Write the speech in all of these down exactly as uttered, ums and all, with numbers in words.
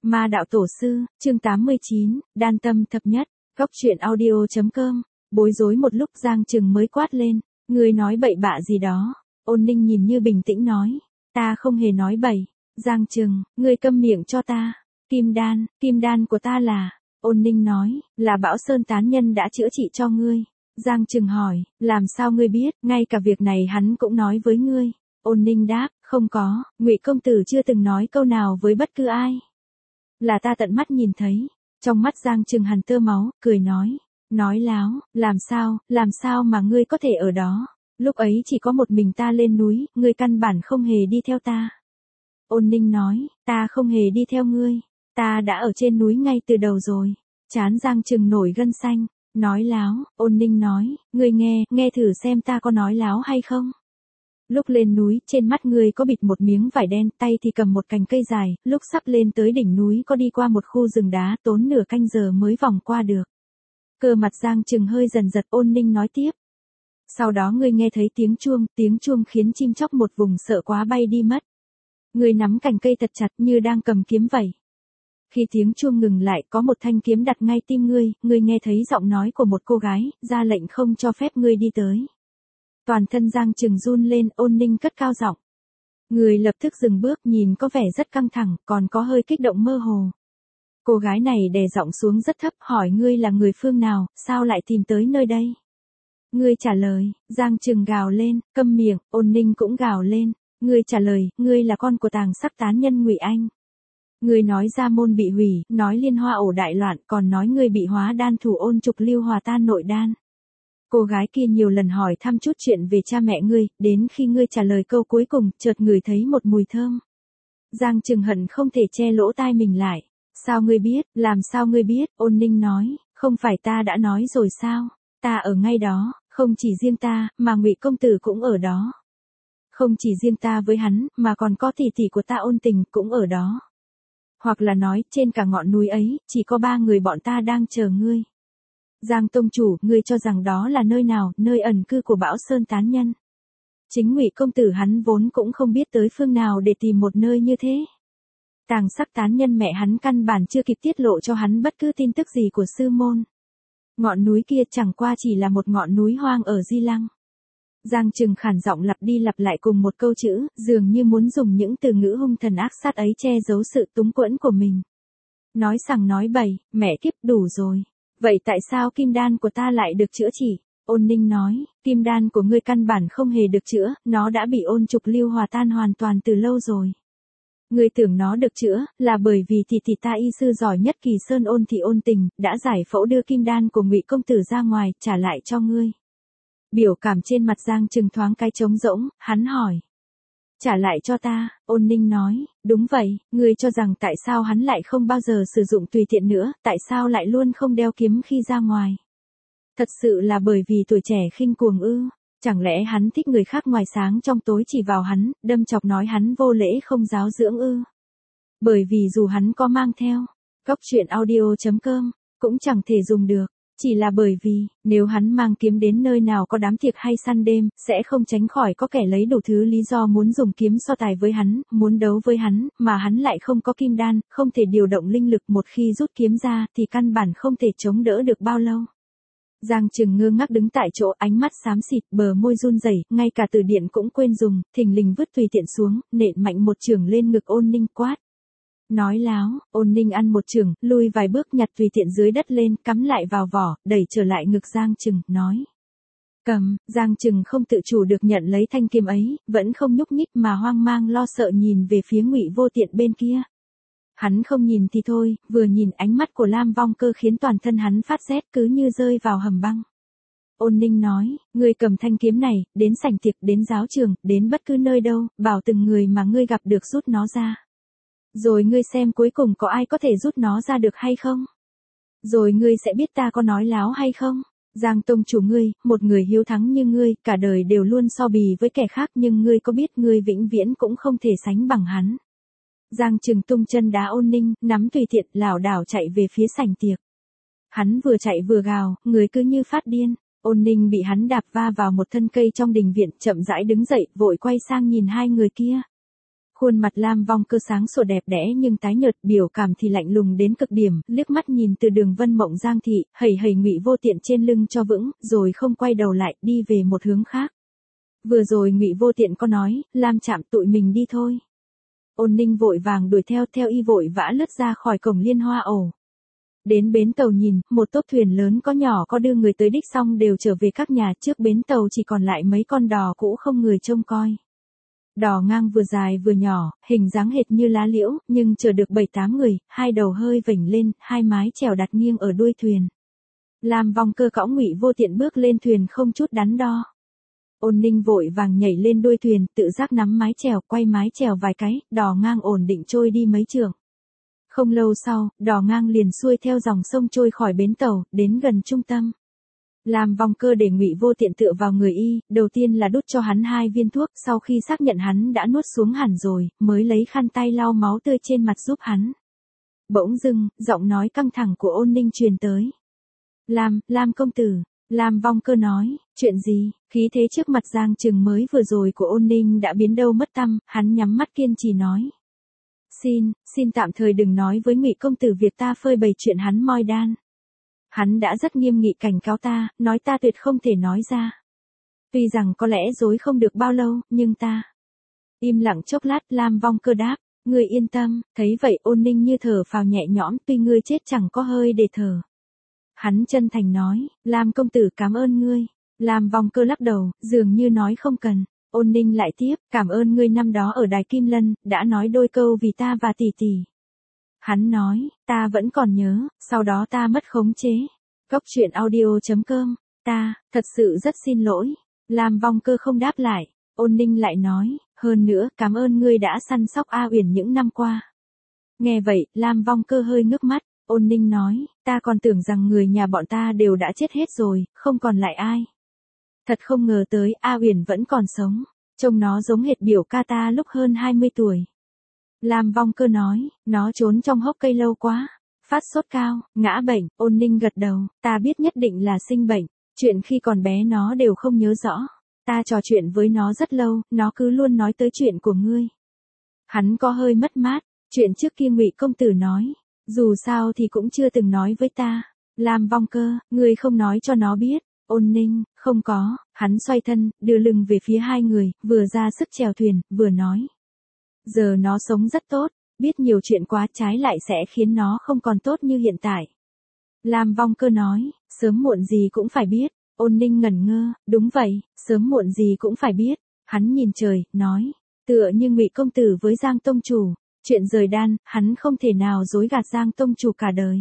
Ma đạo tổ sư, chương tám mươi chín, đan tâm thập nhất, góc truyện audio.com, bối rối một lúc Giang Trừng mới quát lên, ngươi nói bậy bạ gì đó, Ôn Ninh nhìn như bình tĩnh nói, ta không hề nói bậy, Giang Trừng, ngươi câm miệng cho ta, kim đan, kim đan của ta là, Ôn Ninh nói, là Bảo Sơn tán nhân đã chữa trị cho ngươi, Giang Trừng hỏi, làm sao ngươi biết, ngay cả việc này hắn cũng nói với ngươi, Ôn Ninh đáp, không có, Ngụy công tử chưa từng nói câu nào với bất cứ ai. Là ta tận mắt nhìn thấy, trong mắt Giang Trừng hằn tơ máu, cười nói, nói láo, làm sao, làm sao mà ngươi có thể ở đó, lúc ấy chỉ có một mình ta lên núi, ngươi căn bản không hề đi theo ta. Ôn Ninh nói, ta không hề đi theo ngươi, ta đã ở trên núi ngay từ đầu rồi, trán Giang Trừng nổi gân xanh, nói láo, Ôn Ninh nói, ngươi nghe, nghe thử xem ta có nói láo hay không. Lúc lên núi, trên mắt ngươi có bịt một miếng vải đen, tay thì cầm một cành cây dài, lúc sắp lên tới đỉnh núi có đi qua một khu rừng đá, tốn nửa canh giờ mới vòng qua được. Cơ mặt Giang Trừng hơi dần giật. Ôn Ninh nói tiếp. Sau đó ngươi nghe thấy tiếng chuông, tiếng chuông khiến chim chóc một vùng sợ quá bay đi mất. Ngươi nắm cành cây thật chặt như đang cầm kiếm vậy. Khi tiếng chuông ngừng lại, có một thanh kiếm đặt ngay tim ngươi, ngươi nghe thấy giọng nói của một cô gái, ra lệnh không cho phép ngươi đi tới. Toàn thân Giang Trừng run lên. Ôn Ninh cất cao giọng. Người lập tức dừng bước, nhìn có vẻ rất căng thẳng, còn có hơi kích động mơ hồ. Cô gái này đè giọng xuống rất thấp, hỏi ngươi là người phương nào, sao lại tìm tới nơi đây? Ngươi trả lời. Giang Trừng gào lên, câm miệng. Ôn Ninh cũng gào lên. Ngươi trả lời, ngươi là con của Tàng Sắc tán nhân Ngụy Anh. Ngươi nói Gia Môn bị hủy, nói Liên Hoa ổ đại loạn, còn nói ngươi bị hóa đan thủ Ôn Trục Lưu hòa tan nội đan. Cô gái kia nhiều lần hỏi thăm chút chuyện về cha mẹ ngươi, đến khi ngươi trả lời câu cuối cùng, chợt ngửi thấy một mùi thơm. Giang Trừng hận không thể che lỗ tai mình lại. Sao ngươi biết, làm sao ngươi biết? Ôn Ninh nói, không phải ta đã nói rồi sao? Ta ở ngay đó, không chỉ riêng ta, mà Ngụy công tử cũng ở đó. Không chỉ riêng ta với hắn, mà còn có tỷ tỷ của ta Ôn Tình cũng ở đó. Hoặc là nói, trên cả ngọn núi ấy, chỉ có ba người bọn ta đang chờ ngươi. Giang tông chủ, ngươi cho rằng đó là nơi nào, nơi ẩn cư của Bảo Sơn tán nhân. Chính Ngụy công tử hắn vốn cũng không biết tới phương nào để tìm một nơi như thế. Tàng Sắc tán nhân mẹ hắn căn bản chưa kịp tiết lộ cho hắn bất cứ tin tức gì của sư môn. Ngọn núi kia chẳng qua chỉ là một ngọn núi hoang ở Di Lăng. Giang Trừng khản giọng lặp đi lặp lại cùng một câu chữ, dường như muốn dùng những từ ngữ hung thần ác sát ấy che giấu sự túng quẫn của mình. Nói sằng nói bậy, mẹ kiếp đủ rồi. Vậy tại sao kim đan của ta lại được chữa trị? Ôn Ninh nói, kim đan của ngươi căn bản không hề được chữa, nó đã bị Ôn Trục Lưu hòa tan hoàn toàn từ lâu rồi. Ngươi tưởng nó được chữa, là bởi vì tỷ tỷ ta y sư giỏi nhất Kỳ Sơn Ôn Thị Ôn Tình, đã giải phẫu đưa kim đan của Ngụy công tử ra ngoài, trả lại cho ngươi. Biểu cảm trên mặt Giang Trừng thoáng cái trống rỗng, hắn hỏi. Trả lại cho ta, Ôn Ninh nói, đúng vậy, ngươi cho rằng tại sao hắn lại không bao giờ sử dụng tùy tiện nữa, tại sao lại luôn không đeo kiếm khi ra ngoài. Thật sự là bởi vì tuổi trẻ khinh cuồng ư, chẳng lẽ hắn thích người khác ngoài sáng trong tối chỉ vào hắn, đâm chọc nói hắn vô lễ không giáo dưỡng ư. Bởi vì dù hắn có mang theo, góc truyện audio.com, cũng chẳng thể dùng được. Chỉ là bởi vì, nếu hắn mang kiếm đến nơi nào có đám tiệc hay săn đêm, sẽ không tránh khỏi có kẻ lấy đủ thứ lý do muốn dùng kiếm so tài với hắn, muốn đấu với hắn, mà hắn lại không có kim đan, không thể điều động linh lực, một khi rút kiếm ra thì căn bản không thể chống đỡ được bao lâu. Giang Trừng ngơ ngác đứng tại chỗ, ánh mắt xám xịt, bờ môi run rẩy, ngay cả từ điện cũng quên dùng, thình lình vứt tùy tiện xuống, nện mạnh một chưởng lên ngực Ôn Ninh, quát. Nói láo. Ôn Ninh ăn một chưởng, lui vài bước nhặt tùy tiện dưới đất lên, cắm lại vào vỏ, đẩy trở lại ngực Giang Trừng, nói. Cầm. Giang Trừng không tự chủ được nhận lấy thanh kiếm ấy, vẫn không nhúc nhích mà hoang mang lo sợ nhìn về phía Ngụy Vô Tiện bên kia. Hắn không nhìn thì thôi, vừa nhìn ánh mắt của Lam Vong Cơ khiến toàn thân hắn phát rét, cứ như rơi vào hầm băng. Ôn Ninh nói, ngươi cầm thanh kiếm này, đến sảnh tiệc, đến giáo trường, đến bất cứ nơi đâu, bảo từng người mà ngươi gặp được rút nó ra. Rồi ngươi xem cuối cùng có ai có thể rút nó ra được hay không? Rồi ngươi sẽ biết ta có nói láo hay không? Giang tông chủ ngươi, một người hiếu thắng như ngươi, cả đời đều luôn so bì với kẻ khác, nhưng ngươi có biết ngươi vĩnh viễn cũng không thể sánh bằng hắn. Giang Trừng tung chân đá Ôn Ninh, nắm tùy tiện, lảo đảo chạy về phía sảnh tiệc. Hắn vừa chạy vừa gào, người cứ như phát điên. Ôn Ninh bị hắn đạp va vào một thân cây trong đình viện, chậm rãi đứng dậy, vội quay sang nhìn hai người kia. Khuôn mặt Lam Vong Cơ sáng sủa đẹp đẽ nhưng tái nhợt, biểu cảm thì lạnh lùng đến cực điểm, liếc mắt nhìn từ đường Vân Mộng Giang thị, hầy hầy Ngụy Vô Tiện trên lưng cho vững, rồi không quay đầu lại, đi về một hướng khác. Vừa rồi Ngụy Vô Tiện có nói, Lam Trạm tụi mình đi thôi. Ôn Ninh vội vàng đuổi theo, theo y vội vã lướt ra khỏi cổng Liên Hoa ổ. Đến bến tàu nhìn, một tốp thuyền lớn có nhỏ có đưa người tới đích xong đều trở về các nhà, trước bến tàu chỉ còn lại mấy con đò cũ không người trông coi. Đò ngang vừa dài vừa nhỏ, hình dáng hệt như lá liễu, nhưng chở được bảy tám người, hai đầu hơi vểnh lên, hai mái chèo đặt nghiêng ở đuôi thuyền. Lam Vong Cơ cõng Ngụy Vô Tiện bước lên thuyền không chút đắn đo. Ôn Ninh vội vàng nhảy lên đuôi thuyền, tự giác nắm mái chèo, quay mái chèo vài cái, đò ngang ổn định trôi đi mấy trượng. Không lâu sau, đò ngang liền xuôi theo dòng sông trôi khỏi bến tàu, đến gần trung tâm. Lam Vong Cơ để Ngụy Vô Tiện tựa vào người y, đầu tiên là đút cho hắn hai viên thuốc, sau khi xác nhận hắn đã nuốt xuống hẳn rồi, mới lấy khăn tay lau máu tươi trên mặt giúp hắn. Bỗng dưng, giọng nói căng thẳng của Ôn Ninh truyền tới. Lam, Lam công tử. Lam Vong Cơ nói, chuyện gì? Khí thế trước mặt Giang Trừng mới vừa rồi của Ôn Ninh đã biến đâu mất tăm, hắn nhắm mắt kiên trì nói. Xin, xin tạm thời đừng nói với Ngụy công tử việc ta phơi bày chuyện hắn moi đan. Hắn đã rất nghiêm nghị cảnh cáo ta, nói ta tuyệt không thể nói ra. Tuy rằng có lẽ dối không được bao lâu, nhưng ta... Im lặng chốc lát, Lam Vong Cơ đáp, ngươi yên tâm, thấy vậy Ôn Ninh như thở phào nhẹ nhõm, tuy ngươi chết chẳng có hơi để thở. Hắn chân thành nói, Lam công tử cảm ơn ngươi. Lam Vong Cơ lắc đầu, dường như nói không cần. Ôn Ninh lại tiếp, cảm ơn ngươi năm đó ở Đài Kim Lân, đã nói đôi câu vì ta và tỷ tỷ. Hắn nói, ta vẫn còn nhớ, sau đó ta mất khống chế. Góc truyện audio chấm com, ta, thật sự rất xin lỗi. Lam Vong Cơ không đáp lại. Ôn Ninh lại nói, hơn nữa, cảm ơn ngươi đã săn sóc A Uyển những năm qua. Nghe vậy, Lam Vong Cơ hơi ngước mắt. Ôn Ninh nói, ta còn tưởng rằng người nhà bọn ta đều đã chết hết rồi, không còn lại ai. Thật không ngờ tới, A Uyển vẫn còn sống. Trông nó giống hệt biểu ca ta lúc hơn hai mươi tuổi. Lam Vong Cơ nói, nó trốn trong hốc cây lâu quá. Phát sốt cao, ngã bệnh. Ôn Ninh gật đầu, ta biết nhất định là sinh bệnh. Chuyện khi còn bé nó đều không nhớ rõ. Ta trò chuyện với nó rất lâu, nó cứ luôn nói tới chuyện của ngươi. Hắn có hơi mất mát, chuyện trước kia Ngụy công tử nói. Dù sao thì cũng chưa từng nói với ta. Lam Vong Cơ, ngươi không nói cho nó biết. Ôn Ninh, không có. Hắn xoay thân, đưa lưng về phía hai người, vừa ra sức chèo thuyền, vừa nói. Giờ nó sống rất tốt, biết nhiều chuyện quá trái lại sẽ khiến nó không còn tốt như hiện tại. Lam Vong Cơ nói, sớm muộn gì cũng phải biết. Ôn Ninh ngẩn ngơ, đúng vậy, sớm muộn gì cũng phải biết. Hắn nhìn trời, nói, tựa như Ngụy công tử với Giang tông chủ. Chuyện rời đan, hắn không thể nào dối gạt Giang tông chủ cả đời.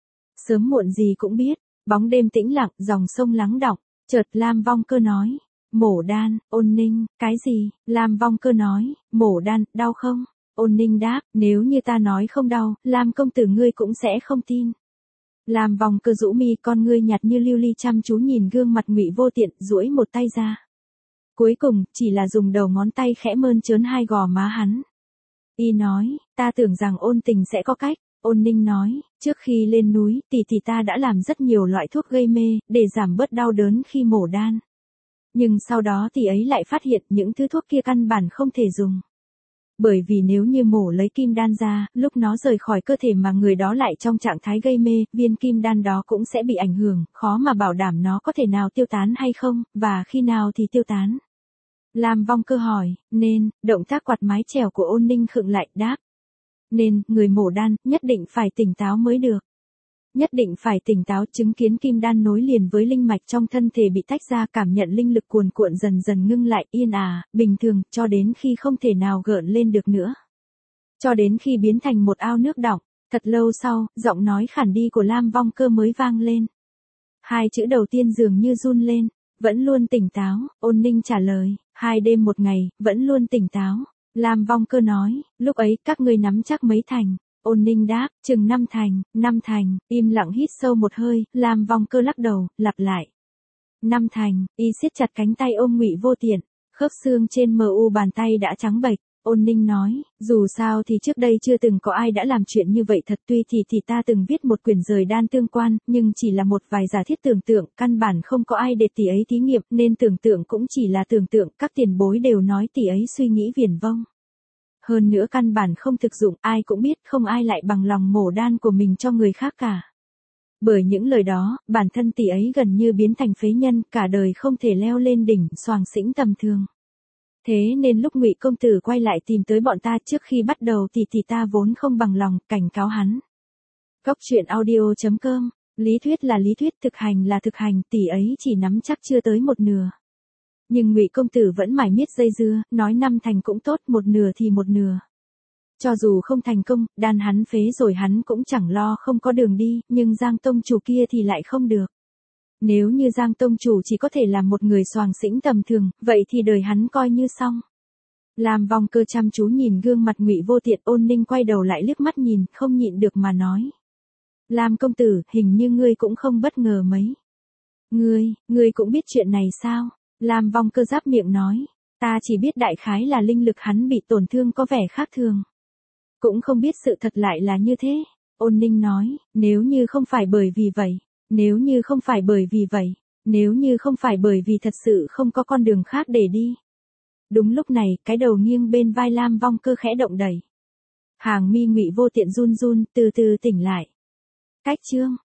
Sớm muộn gì cũng biết. Bóng đêm tĩnh lặng, dòng sông lắng đọng. Chợt Lam Vong Cơ nói, mổ đan. Ôn Ninh, cái gì? Lam Vong Cơ nói, mổ đan, đau không? Ôn Ninh đáp, nếu như ta nói không đau, Lam công tử ngươi cũng sẽ không tin. Lam Vong Cơ rũ mi, con ngươi nhạt như lưu ly chăm chú nhìn gương mặt Ngụy Vô Tiện, duỗi một tay ra. Cuối cùng, chỉ là dùng đầu ngón tay khẽ mơn trớn hai gò má hắn. Y nói, ta tưởng rằng Ôn tình sẽ có cách. Ôn Ninh nói, trước khi lên núi, tỷ tỷ ta đã làm rất nhiều loại thuốc gây mê, để giảm bớt đau đớn khi mổ đan. Nhưng sau đó tỷ ấy lại phát hiện những thứ thuốc kia căn bản không thể dùng. Bởi vì nếu như mổ lấy kim đan ra, lúc nó rời khỏi cơ thể mà người đó lại trong trạng thái gây mê, viên kim đan đó cũng sẽ bị ảnh hưởng, khó mà bảo đảm nó có thể nào tiêu tán hay không, và khi nào thì tiêu tán. Lam Vong Cơ hỏi, nên, động tác quạt mái chèo của Ôn Ninh khựng lại, đáp. Nên, người mổ đan, nhất định phải tỉnh táo mới được. Nhất định phải tỉnh táo, chứng kiến kim đan nối liền với linh mạch trong thân thể bị tách ra, cảm nhận linh lực cuồn cuộn dần dần ngưng lại, yên ả, bình thường, cho đến khi không thể nào gợn lên được nữa. Cho đến khi biến thành một ao nước đọng. Thật lâu sau, giọng nói khản đi của Lam Vong Cơ mới vang lên. Hai chữ đầu tiên dường như run lên, vẫn luôn tỉnh táo. Ôn Ninh trả lời, hai đêm một ngày, vẫn luôn tỉnh táo. Lam Vong Cơ nói, lúc ấy các ngươi nắm chắc mấy thành. Ôn Ninh đáp, chừng năm thành, năm thành. Im lặng hít sâu một hơi, Lam Vong Cơ lắc đầu, lặp lại. Năm thành. Y siết chặt cánh tay ôm Ngụy Vô Tiện, khớp xương trên mờ u bàn tay đã trắng bệch. Ôn Ninh nói, dù sao thì trước đây chưa từng có ai đã làm chuyện như vậy thật, tuy thì thì ta từng viết một quyển rời đan tương quan, nhưng chỉ là một vài giả thiết tưởng tượng, căn bản không có ai để tỷ ấy thí nghiệm, nên tưởng tượng cũng chỉ là tưởng tượng, các tiền bối đều nói tỷ ấy suy nghĩ viển vông. Hơn nữa căn bản không thực dụng, ai cũng biết không ai lại bằng lòng mổ đan của mình cho người khác cả. Bởi những lời đó, bản thân tỷ ấy gần như biến thành phế nhân, cả đời không thể leo lên đỉnh xoàng xĩnh tầm thường. Thế nên lúc Ngụy công tử quay lại tìm tới bọn ta trước khi bắt đầu thì tỷ ta vốn không bằng lòng, cảnh cáo hắn. Góc truyện audio chấm com, lý thuyết là lý thuyết, thực hành là thực hành, tỷ ấy chỉ nắm chắc chưa tới một nửa. Nhưng Ngụy công tử vẫn mải miết dây dưa, nói năm thành cũng tốt, một nửa thì một nửa. Cho dù không thành công, đan hắn phế rồi hắn cũng chẳng lo không có đường đi, nhưng Giang tông chủ kia thì lại không được. Nếu như Giang tông chủ chỉ có thể là một người xoàng xĩnh tầm thường, vậy thì đời hắn coi như xong. Lam Vong Cơ chăm chú nhìn gương mặt Ngụy Vô Tiện, Ôn Ninh quay đầu lại liếc mắt nhìn, không nhịn được mà nói. Lam công tử, hình như ngươi cũng không bất ngờ mấy. Ngươi, ngươi cũng biết chuyện này sao? Lam Vong Cơ giáp miệng nói. Ta chỉ biết đại khái là linh lực hắn bị tổn thương có vẻ khác thường. Cũng không biết sự thật lại là như thế. Ôn Ninh nói, nếu như không phải bởi vì vậy, nếu như không phải bởi vì vậy, nếu như không phải bởi vì thật sự không có con đường khác để đi. Đúng lúc này, cái đầu nghiêng bên vai Lam Vong Cơ khẽ động đẩy. Hàng mi Ngụy Vô Tiện run run, từ từ tỉnh lại. Cách chương